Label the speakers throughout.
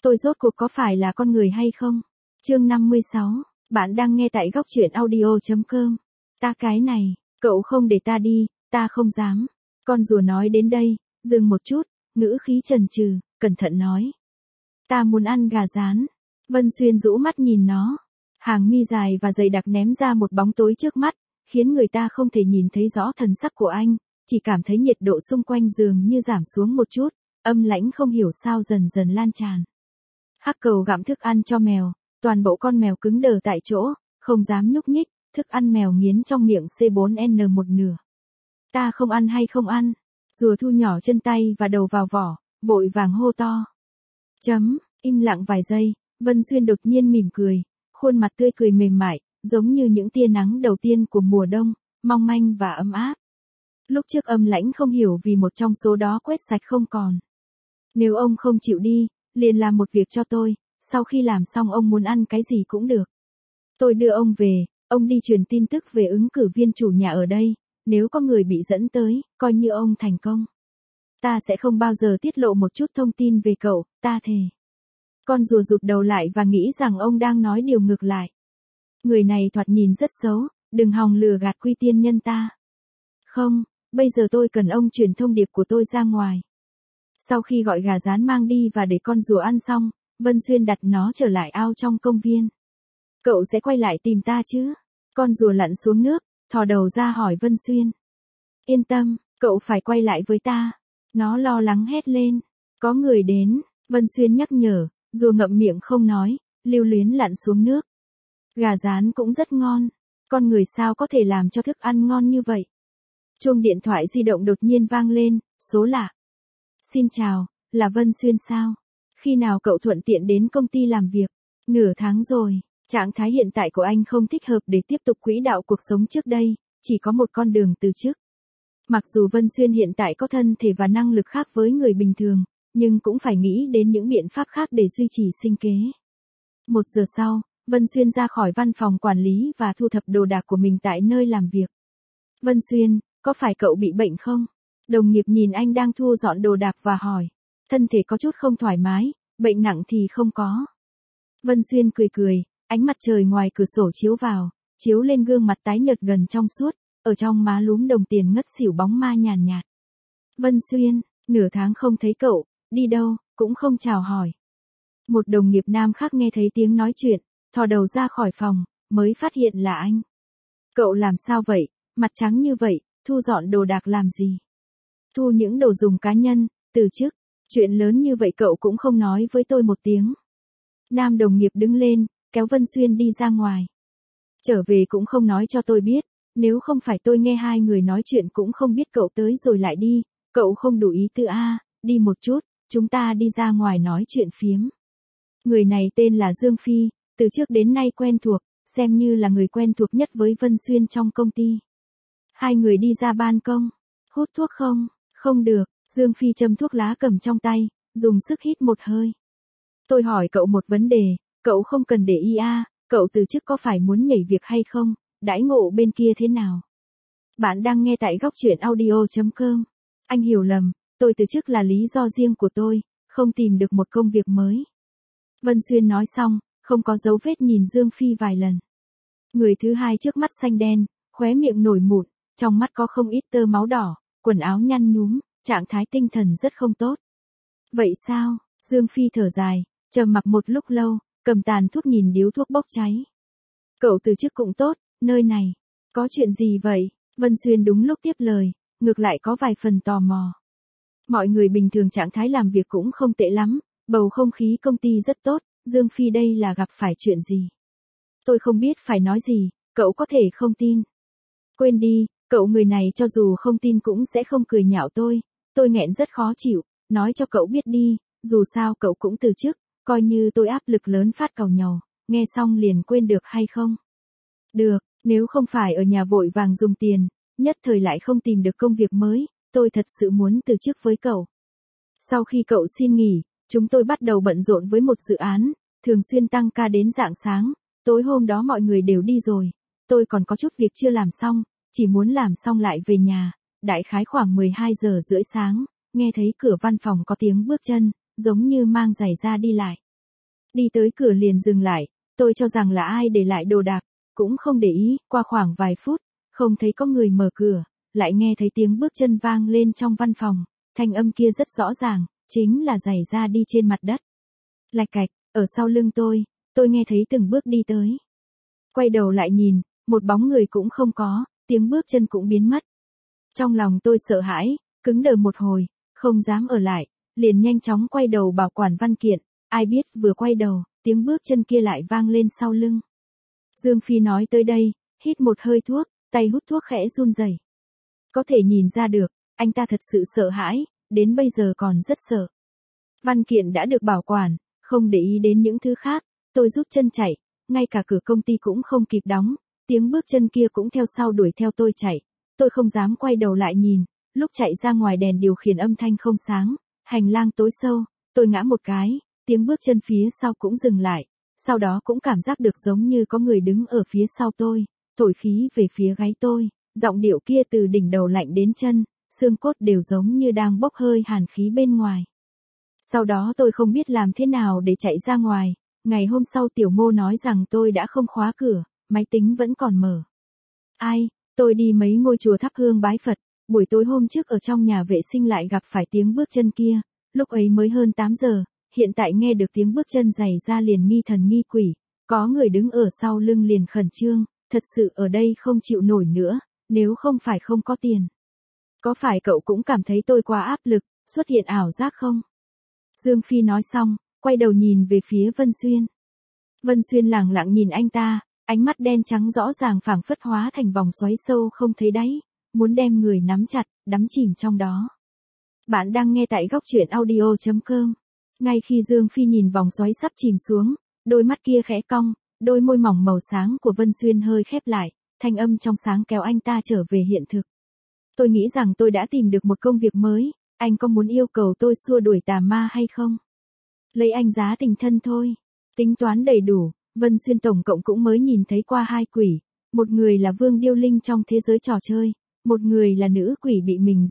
Speaker 1: Tôi rốt cuộc có phải là con người hay không? Chương 56, bạn đang nghe tại góc truyện audio.com. Ta cái này, cậu không để ta đi, ta không dám. Con rùa nói đến đây, dừng một chút, ngữ khí chần chừ, cẩn thận nói. Ta muốn ăn gà rán. Vân Xuyên rũ mắt nhìn nó. Hàng mi dài và dày đặc ném ra một bóng tối trước mắt, khiến người ta không thể nhìn thấy rõ thần sắc của anh, chỉ cảm thấy nhiệt độ xung quanh giường như giảm xuống một chút, âm lãnh không hiểu sao dần dần lan tràn. Hắc Cầu gặm thức ăn cho mèo, toàn bộ con mèo cứng đờ tại chỗ, không dám nhúc nhích, thức ăn mèo nghiến trong miệng C4N một nửa. Ta không ăn hay không ăn? Rùa thu nhỏ chân tay và đầu vào vỏ, vội vàng hô to. Im lặng vài giây, Vân Xuyên đột nhiên mỉm cười, khuôn mặt tươi cười mềm mại, giống như những tia nắng đầu tiên của mùa đông, mong manh và ấm áp. Lúc trước âm lãnh không hiểu vì một trong số đó quét sạch không còn. Nếu ông không chịu đi, liền làm một việc cho tôi, sau khi làm xong ông muốn ăn cái gì cũng được. Tôi đưa ông về, ông đi truyền tin tức về ứng cử viên chủ nhà ở đây, nếu có người bị dẫn tới, coi như ông thành công. Ta sẽ không bao giờ tiết lộ một chút thông tin về cậu, ta thề. Con rùa rụt đầu lại và nghĩ rằng ông đang nói điều ngược lại. Người này thoạt nhìn rất xấu, đừng hòng lừa gạt Quy Tiên Nhân ta. Không, bây giờ tôi cần ông truyền thông điệp của tôi ra ngoài. Sau khi gọi gà rán mang đi và để con rùa ăn xong, Vân Xuyên đặt nó trở lại ao trong công viên. Cậu sẽ quay lại tìm ta chứ? Con rùa lặn xuống nước, thò đầu ra hỏi Vân Xuyên. Yên tâm, cậu phải quay lại với ta. Nó lo lắng hét lên. Có người đến, Vân Xuyên nhắc nhở, rùa ngậm miệng không nói, lưu luyến lặn xuống nước. Gà rán cũng rất ngon. Con người sao có thể làm cho thức ăn ngon như vậy? Chuông điện thoại di động đột nhiên vang lên, số lạ. Xin chào, là Vân Xuyên sao? Khi nào cậu thuận tiện đến công ty làm việc? Nửa tháng rồi, trạng thái hiện tại của anh không thích hợp để tiếp tục quỹ đạo cuộc sống trước đây, chỉ có một con đường từ chức. Mặc dù Vân Xuyên hiện tại có thân thể và năng lực khác với người bình thường, nhưng cũng phải nghĩ đến những biện pháp khác để duy trì sinh kế. 1 giờ sau, Vân Xuyên ra khỏi văn phòng quản lý và thu thập đồ đạc của mình tại nơi làm việc. Vân Xuyên, có phải cậu bị bệnh không? Đồng nghiệp nhìn anh đang thu dọn đồ đạc và hỏi. Thân thể có chút không thoải mái, bệnh nặng thì không có. Vân Xuyên cười cười, ánh mặt trời ngoài cửa sổ chiếu vào, chiếu lên gương mặt tái nhợt gần trong suốt, ở trong má lúm đồng tiền ngất xỉu bóng ma nhàn nhạt. Vân Xuyên, nửa tháng không thấy cậu, đi đâu, cũng không chào hỏi. Một đồng nghiệp nam khác nghe thấy tiếng nói chuyện, thò đầu ra khỏi phòng, mới phát hiện là anh. Cậu làm sao vậy, mặt trắng như vậy, thu dọn đồ đạc làm gì? Thu những đồ dùng cá nhân, từ chức, chuyện lớn như vậy cậu cũng không nói với tôi một tiếng. Nam đồng nghiệp đứng lên, kéo Vân Xuyên đi ra ngoài. Trở về cũng không nói cho tôi biết, nếu không phải tôi nghe hai người nói chuyện cũng không biết cậu tới rồi lại đi, cậu không đủ ý tư a, đi một chút, chúng ta đi ra ngoài nói chuyện phiếm. Người này tên là Dương Phi, từ trước đến nay quen thuộc, xem như là người quen thuộc nhất với Vân Xuyên trong công ty. Hai người đi ra ban công. Hút thuốc không? Không được, Dương Phi châm thuốc lá cầm trong tay, dùng sức hít một hơi. Tôi hỏi cậu một vấn đề, cậu không cần để ý a, cậu từ chức có phải muốn nhảy việc hay không, đãi ngộ bên kia thế nào? Bạn đang nghe tại góc truyện audio.com. Anh hiểu lầm, tôi từ chức là lý do riêng của tôi, không tìm được một công việc mới. Vân Xuyên nói xong, không có dấu vết nhìn Dương Phi vài lần. Người thứ hai trước mắt xanh đen, khóe miệng nổi mụn, trong mắt có không ít tơ máu đỏ, quần áo nhăn nhúm, trạng thái tinh thần rất không tốt. Vậy sao? Dương Phi thở dài, trầm mặc một lúc lâu, cầm tàn thuốc nhìn điếu thuốc bốc cháy. Cậu từ chức cũng tốt, nơi này, có chuyện gì vậy? Vân Xuyên đúng lúc tiếp lời, ngược lại có vài phần tò mò. Mọi người bình thường trạng thái làm việc cũng không tệ lắm, bầu không khí công ty rất tốt, Dương Phi đây là gặp phải chuyện gì? Tôi không biết phải nói gì, cậu có thể không tin. Quên đi, cậu người này cho dù không tin cũng sẽ không cười nhạo tôi nghẹn rất khó chịu, nói cho cậu biết đi, dù sao cậu cũng từ chức, coi như tôi áp lực lớn phát càu nhàu, nghe xong liền quên được hay không? Được, nếu không phải ở nhà vội vàng dùng tiền, nhất thời lại không tìm được công việc mới, tôi thật sự muốn từ chức với cậu. Sau khi cậu xin nghỉ, chúng tôi bắt đầu bận rộn với một dự án, thường xuyên tăng ca đến rạng sáng, tối hôm đó mọi người đều đi rồi, tôi còn có chút việc chưa làm xong, chỉ muốn làm xong lại về nhà, đại khái khoảng 12 giờ rưỡi sáng, nghe thấy cửa văn phòng có tiếng bước chân, giống như mang giày ra đi lại. Đi tới cửa liền dừng lại, tôi cho rằng là ai để lại đồ đạc, cũng không để ý, qua khoảng vài phút, không thấy có người mở cửa, lại nghe thấy tiếng bước chân vang lên trong văn phòng, thanh âm kia rất rõ ràng, chính là giày da đi trên mặt đất. Lạch cạch, ở sau lưng tôi nghe thấy từng bước đi tới. Quay đầu lại nhìn, một bóng người cũng không có, tiếng bước chân cũng biến mất. Trong lòng tôi sợ hãi, cứng đờ một hồi, không dám ở lại, liền nhanh chóng quay đầu bảo quản văn kiện, ai biết vừa quay đầu, tiếng bước chân kia lại vang lên sau lưng. Dương Phi nói tới đây, hít một hơi thuốc, tay hút thuốc khẽ run rẩy. Có thể nhìn ra được, anh ta thật sự sợ hãi, đến bây giờ còn rất sợ. Văn kiện đã được bảo quản, không để ý đến những thứ khác, tôi rút chân chạy, ngay cả cửa công ty cũng không kịp đóng, tiếng bước chân kia cũng theo sau đuổi theo tôi chạy. Tôi không dám quay đầu lại nhìn, lúc chạy ra ngoài đèn điều khiển âm thanh không sáng, hành lang tối sâu, tôi ngã một cái, tiếng bước chân phía sau cũng dừng lại, sau đó cũng cảm giác được giống như có người đứng ở phía sau tôi, thổi khí về phía gáy tôi, giọng điệu kia từ đỉnh đầu lạnh đến chân, xương cốt đều giống như đang bốc hơi hàn khí bên ngoài. Sau đó tôi không biết làm thế nào để chạy ra ngoài, ngày hôm sau Tiểu Ngô nói rằng tôi đã không khóa cửa, máy tính vẫn còn mở. Ai, tôi đi mấy ngôi chùa thắp hương bái Phật, buổi tối hôm trước ở trong nhà vệ sinh lại gặp phải tiếng bước chân kia, lúc ấy mới hơn 8 giờ, hiện tại nghe được tiếng bước chân giày ra liền nghi thần nghi quỷ, có người đứng ở sau lưng liền khẩn trương, thật sự ở đây không chịu nổi nữa, nếu không phải không có tiền. Có phải cậu cũng cảm thấy tôi quá áp lực, xuất hiện ảo giác không? Dương Phi nói xong, quay đầu nhìn về phía Vân Xuyên. Vân Xuyên lẳng lặng nhìn anh ta, ánh mắt đen trắng rõ ràng phảng phất hóa thành vòng xoáy sâu không thấy đáy, muốn đem người nắm chặt, đắm chìm trong đó. Bạn đang nghe tại góc truyện audio.com. Ngay khi Dương Phi nhìn vòng xoáy sắp chìm xuống, đôi mắt kia khẽ cong, đôi môi mỏng màu sáng của Vân Xuyên hơi khép lại, thanh âm trong sáng kéo anh ta trở về hiện thực. Tôi nghĩ rằng tôi đã tìm được một công việc mới, anh có muốn yêu cầu tôi xua đuổi tà ma hay không? Lấy anh giá tình thân thôi. Tính toán đầy đủ, Vân Xuyên tổng cộng cũng mới nhìn thấy qua 2 quỷ, một người là Vương Điêu Linh trong thế giới trò chơi, một người là nữ quỷ bị mình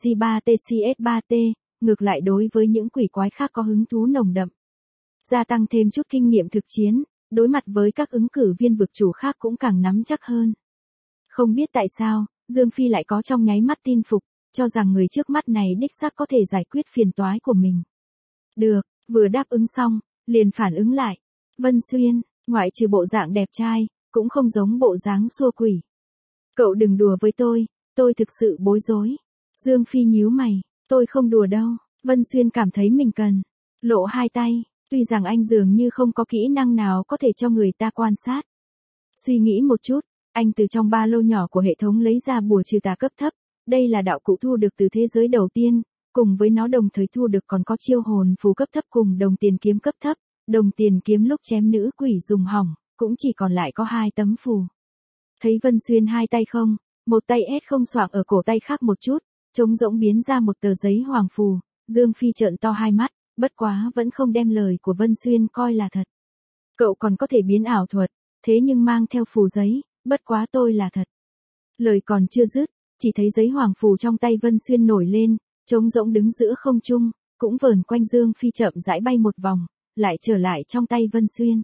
Speaker 1: J3TCS3T, ngược lại đối với những quỷ quái khác có hứng thú nồng đậm. Gia tăng thêm chút kinh nghiệm thực chiến, đối mặt với các ứng cử viên vực chủ khác cũng càng nắm chắc hơn. Không biết tại sao, Dương Phi lại có trong nháy mắt tin phục, cho rằng người trước mắt này đích xác có thể giải quyết phiền toái của mình. Được, vừa đáp ứng xong, liền phản ứng lại. Vân Xuyên, ngoại trừ bộ dạng đẹp trai, cũng không giống bộ dáng xua quỷ. Cậu đừng đùa với tôi thực sự bối rối. Dương Phi nhíu mày, tôi không đùa đâu. Vân Xuyên cảm thấy mình cần lộ hai tay, tuy rằng anh dường như không có kỹ năng nào có thể cho người ta quan sát. Suy nghĩ một chút, anh từ trong ba lô nhỏ của hệ thống lấy ra bùa trừ tà cấp thấp, đây là đạo cụ thu được từ thế giới đầu tiên, cùng với nó đồng thời thu được còn có chiêu hồn phù cấp thấp cùng đồng tiền kiếm cấp thấp, đồng tiền kiếm lúc chém nữ quỷ dùng hỏng, cũng chỉ còn lại có 2 tấm phù. Thấy Vân Xuyên hai tay không, một tay ép không xoạc ở cổ tay khác một chút, trống rỗng biến ra một tờ giấy hoàng phù, Dương Phi trợn to hai mắt, bất quá vẫn không đem lời của Vân Xuyên coi là thật. Cậu còn có thể biến ảo thuật, thế nhưng mang theo phù giấy, bất quá tôi là thật. Lời còn chưa dứt, chỉ thấy giấy hoàng phù trong tay Vân Xuyên nổi lên, trống rỗng đứng giữa không trung, cũng vờn quanh Dương Phi chậm rãi bay một vòng, lại trở lại trong tay Vân Xuyên.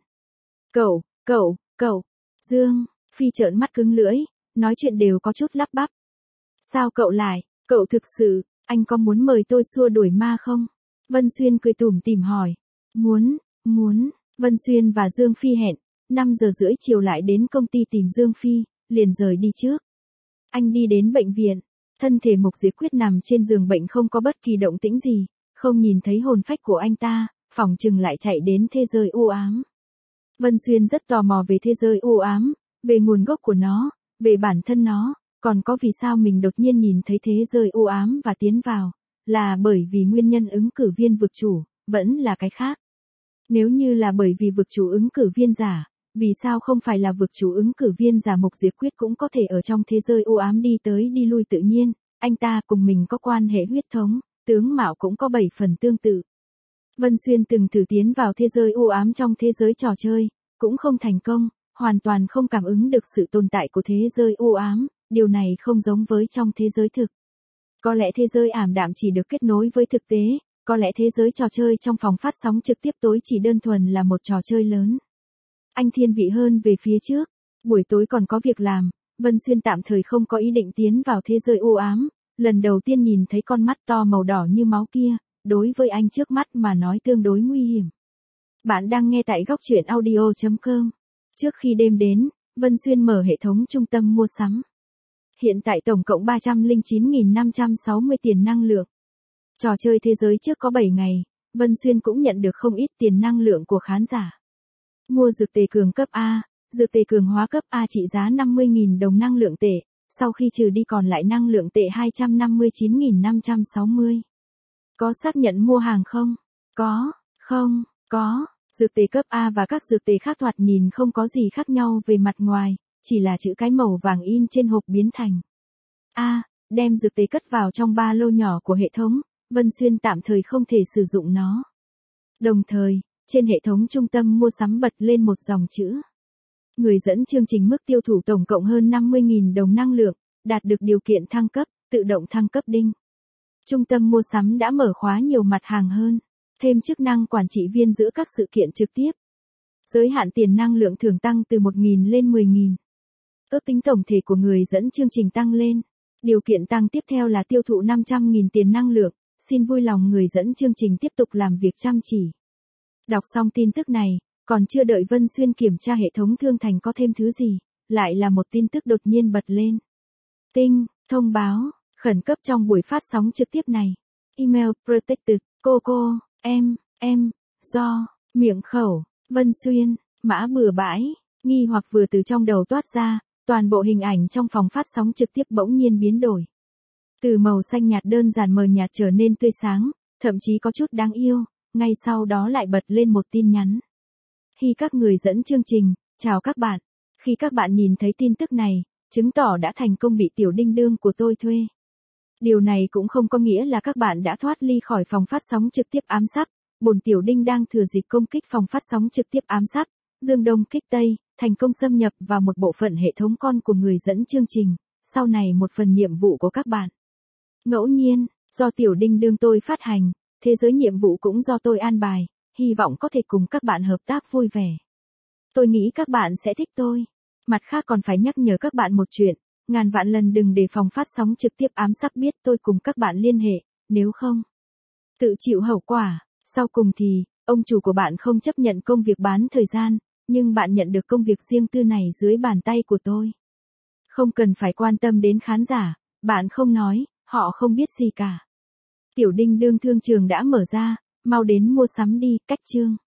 Speaker 1: Cậu, Dương Phi trợn mắt cứng lưỡi, nói chuyện đều có chút lắp bắp. Sao cậu thực sự, anh có muốn mời tôi xua đuổi ma không? Vân Xuyên cười tủm tỉm hỏi. Muốn, Vân Xuyên và Dương Phi hẹn, 5 giờ rưỡi chiều lại đến công ty tìm Dương Phi, liền rời đi trước. Anh đi đến bệnh viện, thân thể Mục Diệp Quyết nằm trên giường bệnh không có bất kỳ động tĩnh gì, không nhìn thấy hồn phách của anh ta, phỏng chừng lại chạy đến thế giới u ám. Vân Xuyên rất tò mò về thế giới u ám, về nguồn gốc của nó, về bản thân nó, còn có vì sao mình đột nhiên nhìn thấy thế giới u ám và tiến vào, là bởi vì nguyên nhân ứng cử viên vực chủ, vẫn là cái khác. Nếu như là bởi vì vực chủ ứng cử viên giả, vì sao không phải là vực chủ ứng cử viên giả Mục Diệp Quyết cũng có thể ở trong thế giới u ám đi tới đi lui tự nhiên, anh ta cùng mình có quan hệ huyết thống, tướng mạo cũng có 7 phần tương tự. Vân Xuyên từng thử tiến vào thế giới u ám trong thế giới trò chơi, cũng không thành công, hoàn toàn không cảm ứng được sự tồn tại của thế giới u ám, điều này không giống với trong thế giới thực. Có lẽ thế giới ảm đạm chỉ được kết nối với thực tế, Có lẽ thế giới trò chơi trong phòng phát sóng trực tiếp tối chỉ đơn thuần là một trò chơi lớn. Anh thiên vị hơn về phía trước. Buổi tối còn có việc làm, Vân Xuyên tạm thời không có ý định tiến vào thế giới u ám. Lần đầu tiên nhìn thấy con mắt to màu đỏ như máu kia, đối với anh trước mắt mà nói tương đối nguy hiểm. Bạn đang nghe tại góc truyện audio.com. Trước khi đêm đến, Vân Xuyên mở hệ thống trung tâm mua sắm. Hiện tại tổng cộng 309.560 tiền năng lượng. Trò chơi thế giới trước có 7 ngày, Vân Xuyên cũng nhận được không ít tiền năng lượng của khán giả. Mua dược tề cường cấp A, dược tề cường hóa cấp A trị giá 50.000 đồng năng lượng tệ, sau khi trừ đi còn lại năng lượng tệ 259.560. Có xác nhận mua hàng không? Có, không, có. Dược tề cấp A và các dược tề khác thoạt nhìn không có gì khác nhau về mặt ngoài, chỉ là chữ cái màu vàng in trên hộp biến thành A, đem dược tề cất vào trong ba lô nhỏ của hệ thống, Vân Xuyên tạm thời không thể sử dụng nó. Đồng thời, trên hệ thống trung tâm mua sắm bật lên một dòng chữ. Người dẫn chương trình mức tiêu thụ tổng cộng hơn 50.000 đồng năng lượng, đạt được điều kiện thăng cấp, tự động thăng cấp đinh. Trung tâm mua sắm đã mở khóa nhiều mặt hàng hơn, thêm chức năng quản trị viên giữa các sự kiện trực tiếp. Giới hạn tiền năng lượng thưởng tăng từ 1.000 lên 10.000. Ước tính tổng thể của người dẫn chương trình tăng lên. Điều kiện tăng tiếp theo là tiêu thụ 500.000 tiền năng lượng, xin vui lòng người dẫn chương trình tiếp tục làm việc chăm chỉ. Đọc xong tin tức này, còn chưa đợi Vân Xuyên kiểm tra hệ thống thương thành có thêm thứ gì, lại là một tin tức đột nhiên bật lên. Tinh, thông báo, khẩn cấp trong buổi phát sóng trực tiếp này. Email protected, cô, em, do, miệng khẩu, Vân Xuyên, mã bừa bãi, nghi hoặc vừa từ trong đầu toát ra, toàn bộ hình ảnh trong phòng phát sóng trực tiếp bỗng nhiên biến đổi. Từ màu xanh nhạt đơn giản mờ nhạt trở nên tươi sáng, thậm chí có chút đáng yêu, ngay sau đó lại bật lên một tin nhắn. Khi các người dẫn chương trình, chào các bạn. Khi các bạn nhìn thấy tin tức này, chứng tỏ đã thành công bị tiểu đinh đương của tôi thuê. Điều này cũng không có nghĩa là các bạn đã thoát ly khỏi phòng phát sóng trực tiếp ám sát. Bổn tiểu đinh đang thừa dịp công kích phòng phát sóng trực tiếp ám sát, dương đông kích tây, thành công xâm nhập vào một bộ phận hệ thống con của người dẫn chương trình, sau này một phần nhiệm vụ của các bạn. Ngẫu nhiên, do tiểu đinh đương tôi phát hành, thế giới nhiệm vụ cũng do tôi an bài, hy vọng có thể cùng các bạn hợp tác vui vẻ. Tôi nghĩ các bạn sẽ thích tôi. Mặt khác còn phải nhắc nhở các bạn một chuyện, ngàn vạn lần đừng để phòng phát sóng trực tiếp ám sát biết tôi cùng các bạn liên hệ, nếu không, tự chịu hậu quả. Sau cùng thì, ông chủ của bạn không chấp nhận công việc bán thời gian, nhưng bạn nhận được công việc riêng tư này dưới bàn tay của tôi. Không cần phải quan tâm đến khán giả, bạn không nói, họ không biết gì cả. Tiểu đinh đương thương trường đã mở ra, mau đến mua sắm đi, cách chương.